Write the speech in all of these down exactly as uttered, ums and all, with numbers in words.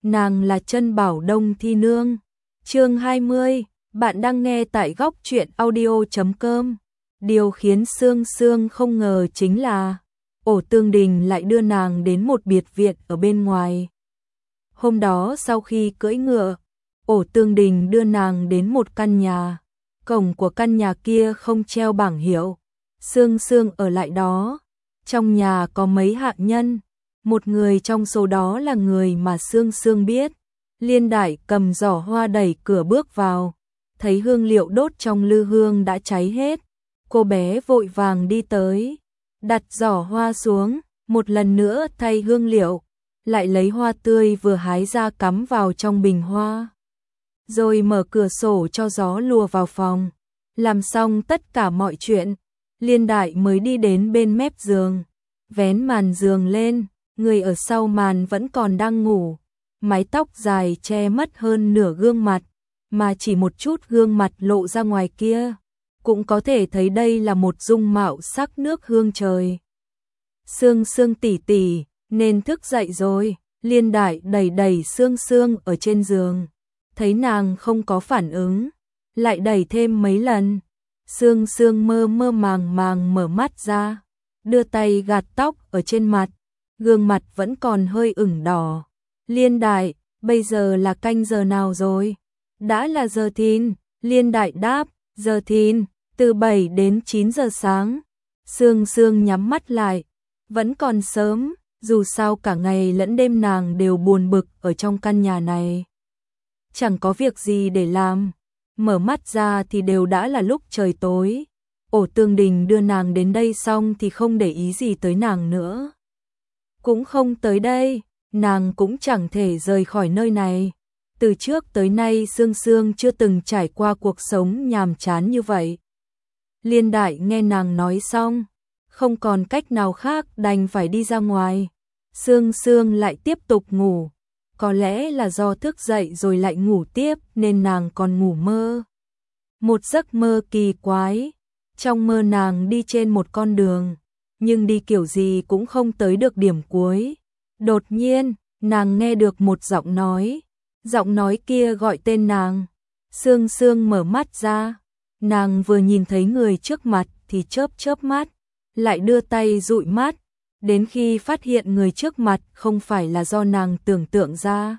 nàng là Trân Bảo Đông Thi Nương. Chương hai mươi, bạn đang nghe tại góc truyện audio chấm com. Điều khiến Sương Sương không ngờ chính là Ổ Tương Đình lại đưa nàng đến một biệt viện ở bên ngoài. Hôm đó sau khi cưỡi ngựa, Ổ Tương Đình đưa nàng đến một căn nhà. Cổng của căn nhà kia không treo bảng hiệu. Sương Sương ở lại đó. Trong nhà có mấy hạ nhân. Một người trong số đó là người mà Sương Sương biết. Liên Đại cầm giỏ hoa đẩy cửa bước vào. Thấy hương liệu đốt trong lư hương đã cháy hết. Cô bé vội vàng đi tới. Đặt giỏ hoa xuống. Một lần nữa thay hương liệu. Lại lấy hoa tươi vừa hái ra cắm vào trong bình hoa. Rồi mở cửa sổ cho gió lùa vào phòng. Làm xong tất cả mọi chuyện, Liên Đại mới đi đến bên mép giường. Vén màn giường lên, người ở sau màn vẫn còn đang ngủ. Mái tóc dài che mất hơn nửa gương mặt, mà chỉ một chút gương mặt lộ ra ngoài kia. Cũng có thể thấy đây là một dung mạo sắc nước hương trời. Sương Sương tỷ tỷ, nên thức dậy rồi. Liên Đại đẩy đẩy Sương Sương ở trên giường. Thấy nàng không có phản ứng, lại đẩy thêm mấy lần. Sương Sương mơ mơ màng màng mở mắt ra, đưa tay gạt tóc ở trên mặt, gương mặt vẫn còn hơi ửng đỏ. Liên Đại, bây giờ là canh giờ nào rồi? Đã là giờ thìn. Liên Đại đáp, giờ thìn, từ bảy đến chín giờ sáng. Sương Sương nhắm mắt lại, vẫn còn sớm, dù sao cả ngày lẫn đêm nàng đều buồn bực ở trong căn nhà này. Chẳng có việc gì để làm. Mở mắt ra thì đều đã là lúc trời tối. Ổ Tương Đình đưa nàng đến đây xong thì không để ý gì tới nàng nữa. Cũng không tới đây, nàng cũng chẳng thể rời khỏi nơi này. Từ trước tới nay Sương Sương chưa từng trải qua cuộc sống nhàm chán như vậy. Liên Đại nghe nàng nói xong, không còn cách nào khác đành phải đi ra ngoài. Sương Sương lại tiếp tục ngủ. Có lẽ là do thức dậy rồi lại ngủ tiếp nên nàng còn ngủ mơ. Một giấc mơ kỳ quái. Trong mơ nàng đi trên một con đường, nhưng đi kiểu gì cũng không tới được điểm cuối. Đột nhiên, nàng nghe được một giọng nói. Giọng nói kia gọi tên nàng. Sương Sương mở mắt ra. Nàng vừa nhìn thấy người trước mặt thì chớp chớp mắt, lại đưa tay dụi mắt. Đến khi phát hiện người trước mặt không phải là do nàng tưởng tượng ra.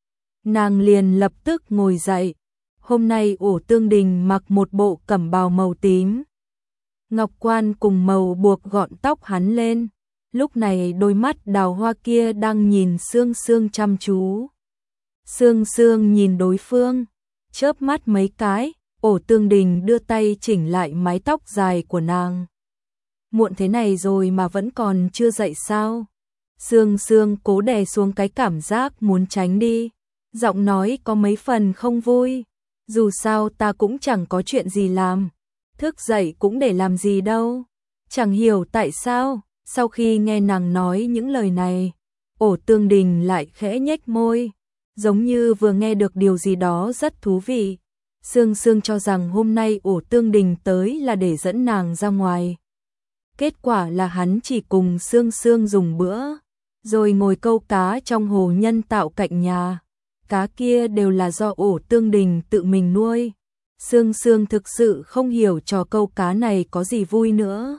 Nàng liền lập tức ngồi dậy. Hôm nay Ổ Tương Đình mặc một bộ cẩm bào màu tím. Ngọc quan cùng màu buộc gọn tóc hắn lên. Lúc này đôi mắt đào hoa kia đang nhìn Sương Sương chăm chú. Sương Sương nhìn đối phương, chớp mắt mấy cái. Ổ Tương Đình đưa tay chỉnh lại mái tóc dài của nàng. Muộn thế này rồi mà vẫn còn chưa dậy sao? Sương Sương cố đè xuống cái cảm giác muốn tránh đi. Giọng nói có mấy phần không vui. Dù sao ta cũng chẳng có chuyện gì làm. Thức dậy cũng để làm gì đâu. Chẳng hiểu tại sao, sau khi nghe nàng nói những lời này, Ổ Tương Đình lại khẽ nhếch môi. Giống như vừa nghe được điều gì đó rất thú vị. Sương Sương cho rằng hôm nay Ổ Tương Đình tới là để dẫn nàng ra ngoài. Kết quả là hắn chỉ cùng Sương Sương dùng bữa, rồi ngồi câu cá trong hồ nhân tạo cạnh nhà. Cá kia đều là do Ổ Tương Đình tự mình nuôi. Sương Sương thực sự không hiểu trò câu cá này có gì vui nữa.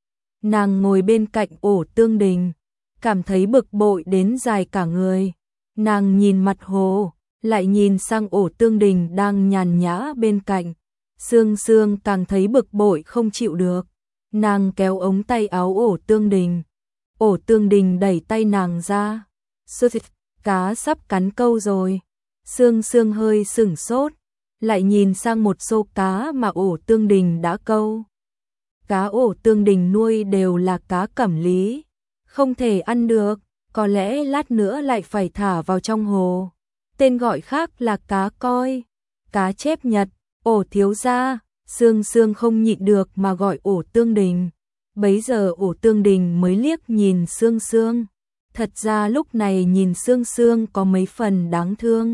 Nàng ngồi bên cạnh Ổ Tương Đình, cảm thấy bực bội đến dài cả người. Nàng nhìn mặt hồ, lại nhìn sang Ổ Tương Đình đang nhàn nhã bên cạnh. Sương Sương càng thấy bực bội không chịu được. Nàng kéo ống tay áo Ổ Tương Đình. Ổ Tương Đình đẩy tay nàng ra. Sư thịt, cá sắp cắn câu rồi. Sương Sương hơi sửng sốt, lại nhìn sang một số cá mà Ổ Tương Đình đã câu. Cá Ổ Tương Đình nuôi đều là cá cẩm lý, không thể ăn được, có lẽ lát nữa lại phải thả vào trong hồ. Tên gọi khác là cá coi, cá chép Nhật. Ổ thiếu gia. Sương Sương không nhịn được mà gọi Ổ Tương Đình. Bấy giờ Ổ Tương Đình mới liếc nhìn Sương Sương. Thật ra lúc này nhìn Sương Sương có mấy phần đáng thương.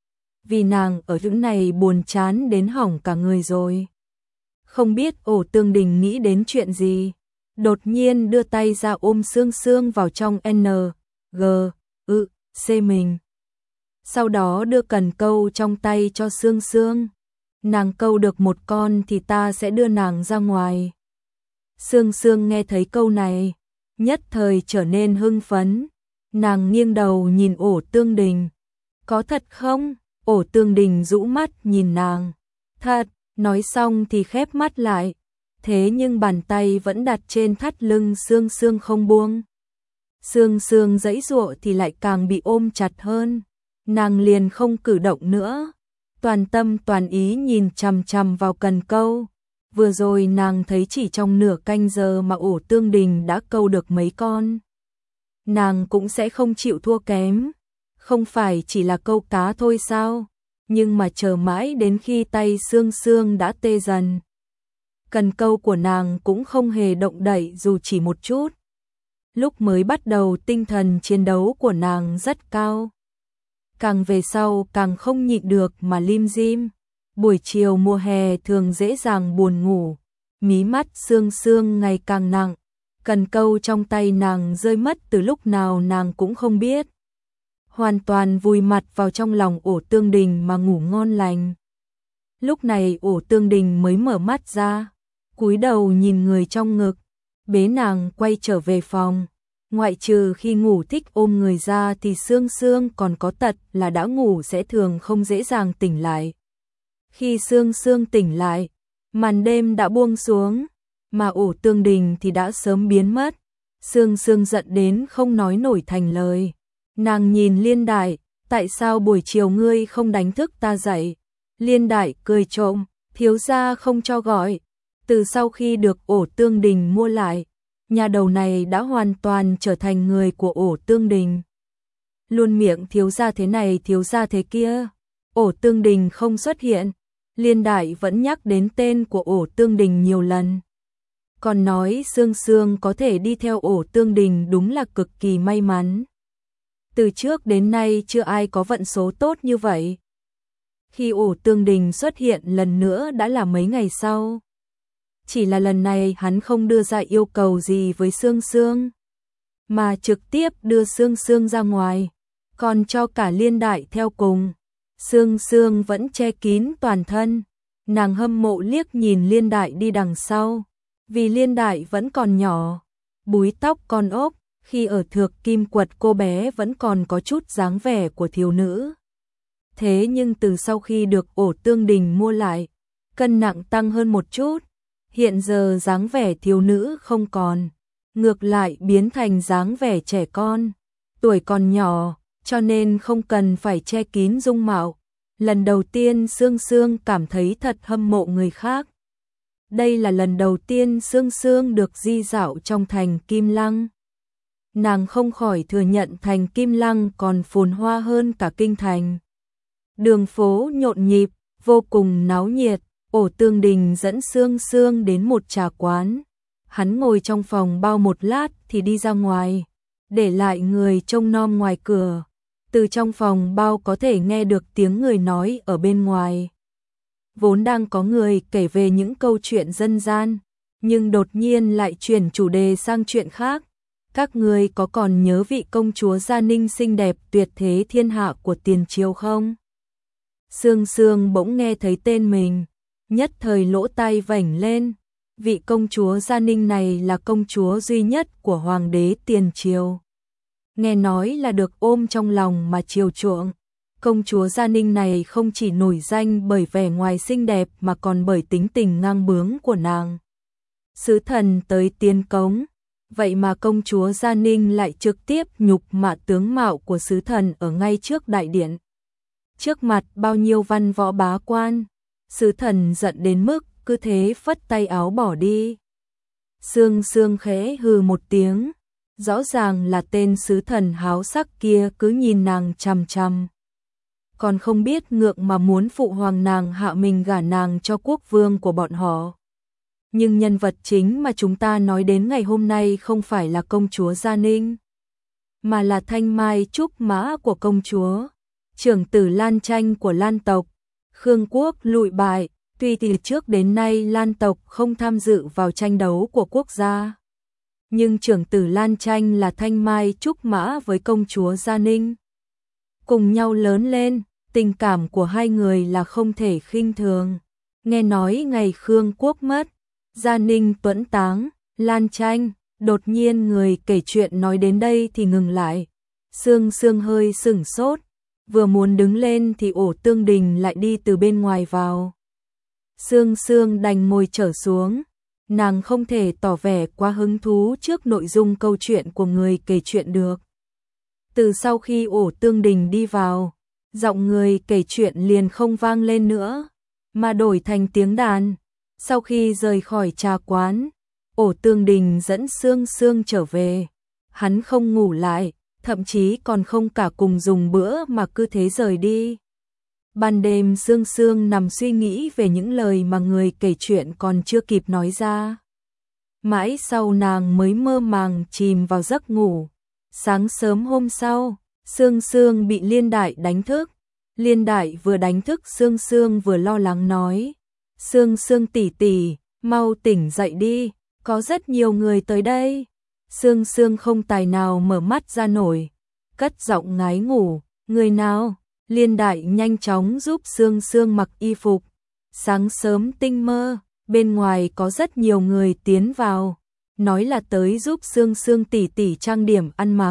Vì nàng ở chỗ này buồn chán đến hỏng cả người rồi. Không biết Ổ Tương Đình nghĩ đến chuyện gì. Đột nhiên đưa tay ra ôm Sương Sương vào trong N, G, ư, C mình. sau đó đưa cần câu trong tay cho Sương Sương. Nàng câu được một con thì ta sẽ đưa nàng ra ngoài. Sương Sương nghe thấy câu này, nhất thời trở nên hưng phấn. Nàng nghiêng đầu nhìn Ổ Tương Đình. Có thật không? Ổ Tương Đình rũ mắt nhìn nàng. Thật, nói xong thì khép mắt lại. Thế nhưng bàn tay vẫn đặt trên thắt lưng Sương Sương không buông. Sương Sương giãy giụa thì lại càng bị ôm chặt hơn. Nàng liền không cử động nữa, toàn tâm toàn ý nhìn chằm chằm vào cần câu. Vừa rồi nàng thấy chỉ trong nửa canh giờ mà Ổ Tương Đình đã câu được mấy con. Nàng cũng sẽ không chịu thua kém, không phải chỉ là câu cá thôi sao? Nhưng mà chờ mãi đến khi tay Sương Sương đã tê dần, cần câu của nàng cũng không hề động đậy dù chỉ một chút. Lúc mới bắt đầu tinh thần chiến đấu của nàng rất cao, càng về sau càng không nhịn được mà lim dim. Buổi chiều mùa hè thường dễ dàng buồn ngủ, mí mắt Sương Sương ngày càng nặng, cần câu trong tay nàng rơi mất từ lúc nào nàng cũng không biết. Hoàn toàn vùi mặt vào trong lòng Ổ Tương Đình mà ngủ ngon lành. Lúc này Ổ Tương Đình mới mở mắt ra, cúi đầu nhìn người trong ngực, bế nàng quay trở về phòng. Ngoại trừ khi ngủ thích ôm người ra thì Sương Sương còn có tật là đã ngủ sẽ thường không dễ dàng tỉnh lại. Khi Sương Sương tỉnh lại, màn đêm đã buông xuống, mà Ổ Tương Đình thì đã sớm biến mất. Sương Sương giận đến không nói nổi thành lời. Nàng nhìn Liên Đại, tại sao buổi chiều ngươi không đánh thức ta dậy? Liên Đại cười trộm, thiếu gia không cho gọi. Từ sau khi được Ổ Tương Đình mua lại, nhà đầu này đã hoàn toàn trở thành người của Ổ Tương Đình. Luôn miệng thiếu gia thế này thiếu gia thế kia. Ổ Tương Đình không xuất hiện, Liên Đại vẫn nhắc đến tên của Ổ Tương Đình nhiều lần. Còn nói Sương Sương có thể đi theo Ổ Tương Đình đúng là cực kỳ may mắn. Từ trước đến nay chưa ai có vận số tốt như vậy. Khi Ổ Tương Đình xuất hiện lần nữa đã là mấy ngày sau. Chỉ là lần này hắn không đưa ra yêu cầu gì với Sương Sương, mà trực tiếp đưa Sương Sương ra ngoài, còn cho cả Liên Đại theo cùng. Sương Sương vẫn che kín toàn thân, nàng hâm mộ liếc nhìn Liên Đại đi đằng sau, vì Liên Đại vẫn còn nhỏ, búi tóc con ốc, khi ở Thược Kim Quật cô bé vẫn còn có chút dáng vẻ của thiếu nữ. Thế nhưng từ sau khi được Ổ Tương Đình mua lại, cân nặng tăng hơn một chút, hiện giờ dáng vẻ thiếu nữ không còn, ngược lại biến thành dáng vẻ trẻ con, tuổi còn nhỏ, cho nên không cần phải che kín dung mạo. Lần đầu tiên Sương Sương cảm thấy thật hâm mộ người khác. Đây là lần đầu tiên Sương Sương được di dạo trong thành Kim Lăng. Nàng không khỏi thừa nhận thành Kim Lăng còn phồn hoa hơn cả kinh thành. Đường phố nhộn nhịp, vô cùng náo nhiệt. Ổ Tương Đình dẫn Sương Sương đến một trà quán. Hắn ngồi trong phòng bao một lát thì đi ra ngoài, để lại người trông nom ngoài cửa. Từ trong phòng bao có thể nghe được tiếng người nói ở bên ngoài. Vốn đang có người kể về những câu chuyện dân gian, nhưng đột nhiên lại chuyển chủ đề sang chuyện khác. Các người có còn nhớ vị công chúa Gia Ninh xinh đẹp tuyệt thế thiên hạ của tiền triều không? Sương Sương bỗng nghe thấy tên mình, nhất thời lỗ tai vểnh lên. Vị công chúa Gia Ninh này là công chúa duy nhất của hoàng đế tiền triều. Nghe nói là được ôm trong lòng mà chiều chuộng. Công chúa Gia Ninh này không chỉ nổi danh bởi vẻ ngoài xinh đẹp mà còn bởi tính tình ngang bướng của nàng. Sứ thần tới tiến cống, vậy mà công chúa Gia Ninh lại trực tiếp nhục mạ tướng mạo của sứ thần ở ngay trước đại điện. Trước mặt bao nhiêu văn võ bá quan, sứ thần giận đến mức cứ thế phất tay áo bỏ đi. Sương Sương khẽ hừ một tiếng, rõ ràng là tên sứ thần háo sắc kia cứ nhìn nàng chằm chằm. Còn không biết ngượng mà muốn phụ hoàng nàng hạ mình gả nàng cho quốc vương của bọn họ. Nhưng nhân vật chính mà chúng ta nói đến ngày hôm nay không phải là công chúa Gia Ninh, mà là thanh mai trúc mã của công chúa, trưởng tử Lan Tranh của Lan tộc. Khương quốc lụi bại, tuy từ trước đến nay Lan tộc không tham dự vào tranh đấu của quốc gia, nhưng trưởng tử Lan Tranh là thanh mai trúc mã với công chúa Gia Ninh. cùng nhau lớn lên, tình cảm của hai người là không thể khinh thường. Nghe nói ngày Khương Quốc mất, Gia Ninh tuẫn táng, Lan Tranh, đột nhiên người kể chuyện nói đến đây thì ngừng lại. Sương Sương hơi sửng sốt, vừa muốn đứng lên thì Ổ Tương Đình lại đi từ bên ngoài vào. Sương Sương đành ngồi trở xuống, nàng không thể tỏ vẻ quá hứng thú trước nội dung câu chuyện của người kể chuyện được. Từ sau khi Ổ Tương Đình đi vào, giọng người kể chuyện liền không vang lên nữa, mà đổi thành tiếng đàn. Sau khi rời khỏi trà quán, Ổ Tương Đình dẫn Sương Sương trở về. Hắn không ngủ lại, thậm chí còn không cả cùng dùng bữa mà cứ thế rời đi. Ban đêm Sương Sương nằm suy nghĩ về những lời mà người kể chuyện còn chưa kịp nói ra. Mãi sau nàng mới mơ màng chìm vào giấc ngủ. Sáng sớm hôm sau, Sương Sương bị Liên Đại đánh thức. Liên Đại vừa đánh thức Sương Sương vừa lo lắng nói: Sương Sương tỷ tỷ, mau tỉnh dậy đi, có rất nhiều người tới đây. Sương Sương không tài nào mở mắt ra nổi, cất giọng ngái ngủ: người nào? Liên Đại nhanh chóng giúp Sương Sương mặc y phục. Sáng sớm tinh mơ, bên ngoài có rất nhiều người tiến vào, nói là tới giúp Sương Sương tỷ tỷ trang điểm ăn mặc.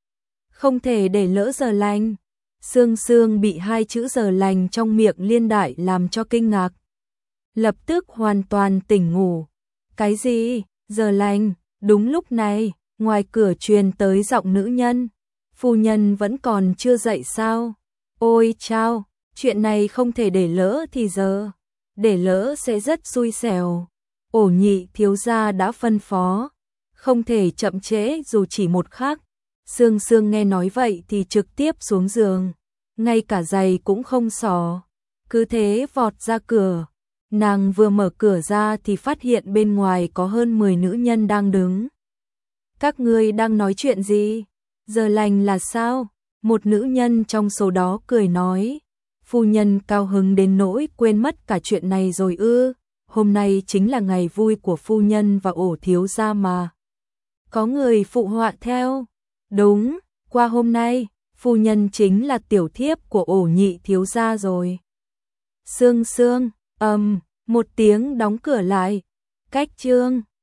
Không thể để lỡ giờ lành. Sương Sương bị hai chữ giờ lành trong miệng Liên Đại làm cho kinh ngạc. Lập tức hoàn toàn tỉnh ngủ. Cái gì? Giờ lành? Đúng lúc này, ngoài cửa truyền tới giọng nữ nhân. Phu nhân vẫn còn chưa dậy sao? Ôi chao, chuyện này không thể để lỡ thì giờ. Để lỡ sẽ rất xui xẻo. Ổ Nhị thiếu gia đã phân phó, không thể chậm trễ dù chỉ một khắc. Sương Sương nghe nói vậy thì trực tiếp xuống giường, ngay cả giày cũng không xỏ, cứ thế vọt ra cửa. Nàng vừa mở cửa ra thì phát hiện bên ngoài có hơn mười nữ nhân đang đứng. Các ngươi đang nói chuyện gì? Giờ lành là sao? Một nữ nhân trong số đó cười nói: phu nhân cao hứng đến nỗi quên mất cả chuyện này rồi ư? Hôm nay chính là ngày vui của phu nhân và Ổ thiếu gia mà. Có người phụ họa theo: đúng, qua hôm nay, phu nhân chính là tiểu thiếp của Ổ Nhị thiếu gia rồi. Sương Sương, ầm, um, một tiếng đóng cửa lại. Cách chương